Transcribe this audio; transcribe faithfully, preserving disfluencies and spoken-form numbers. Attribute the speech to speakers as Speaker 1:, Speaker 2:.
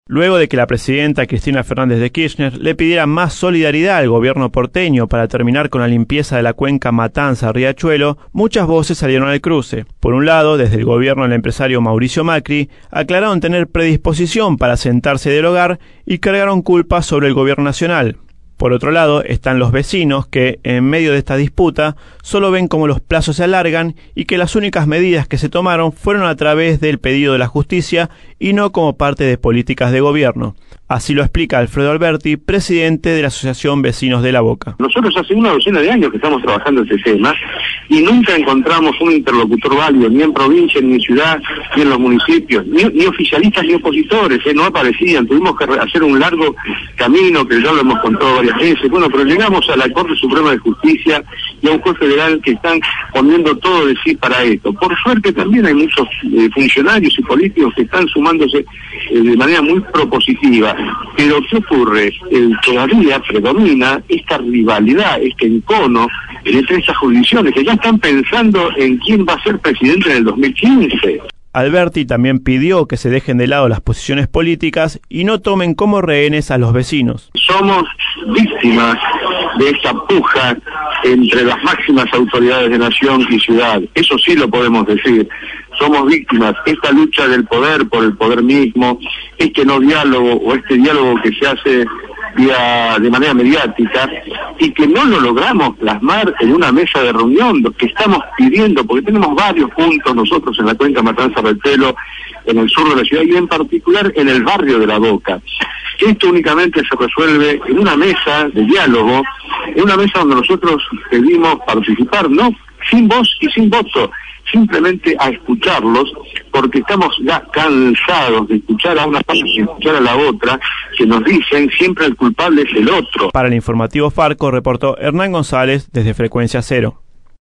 Speaker 1: Luego de que la presidenta Cristina Fernández de Kirchner le pidiera más solidaridad al gobierno porteño para terminar con la limpieza de la cuenca Matanza-Riachuelo, muchas voces salieron al cruce. Por un lado, desde el gobierno del empresario Mauricio Macri, aclararon tener predisposición para sentarse y dialogar y cargaron culpas sobre el gobierno nacional. Por otro lado, están los vecinos que, en medio de esta disputa, solo ven cómo los plazos se alargan y que las únicas medidas que se tomaron fueron a través del pedido de la justicia y no como parte de políticas de gobierno. Así lo explica Alfredo Alberti, presidente de la Asociación Vecinos de La Boca.
Speaker 2: Nosotros hace una docena de años que estamos trabajando ese tema y nunca encontramos un interlocutor válido, ni en provincia, ni en ciudad, ni en los municipios, ni, ni oficialistas ni opositores, ¿eh? No aparecían, tuvimos que hacer un largo camino que ya lo hemos contado varias veces, bueno, pero llegamos a la Corte Suprema de Justicia y a un juez federal que están poniendo todo de sí para esto. Por suerte también hay muchos eh, funcionarios y políticos que están sumándose eh, de manera muy propositiva. Pero ¿qué ocurre? Eh, todavía predomina esta rivalidad, este encono entre esas jurisdicciones que ya están pensando en quién va a ser presidente en el dos mil quince.
Speaker 1: Alberti también pidió que se dejen de lado las posiciones políticas y no tomen como rehenes a los vecinos.
Speaker 2: Somos víctimas de esta puja entre las máximas autoridades de nación y ciudad. Eso sí lo podemos decir. Somos víctimas. Esta lucha del poder por el poder mismo, este no diálogo o este diálogo que se hace vía, de manera mediática y que no lo logramos plasmar en una mesa de reunión, lo que estamos pidiendo, porque tenemos varios puntos nosotros en la cuenca Matanza-Riachuelo, en el sur de la ciudad y en particular en el barrio de La Boca. Esto únicamente se resuelve en una mesa de diálogo, en una mesa donde nosotros pedimos participar, no sin voz y sin voto, simplemente a escucharlos, porque estamos ya cansados de escuchar a una parte y escuchar a la otra, que nos dicen siempre el culpable es el otro.
Speaker 1: Para el informativo Farco reportó Hernán González desde Frecuencia Cero.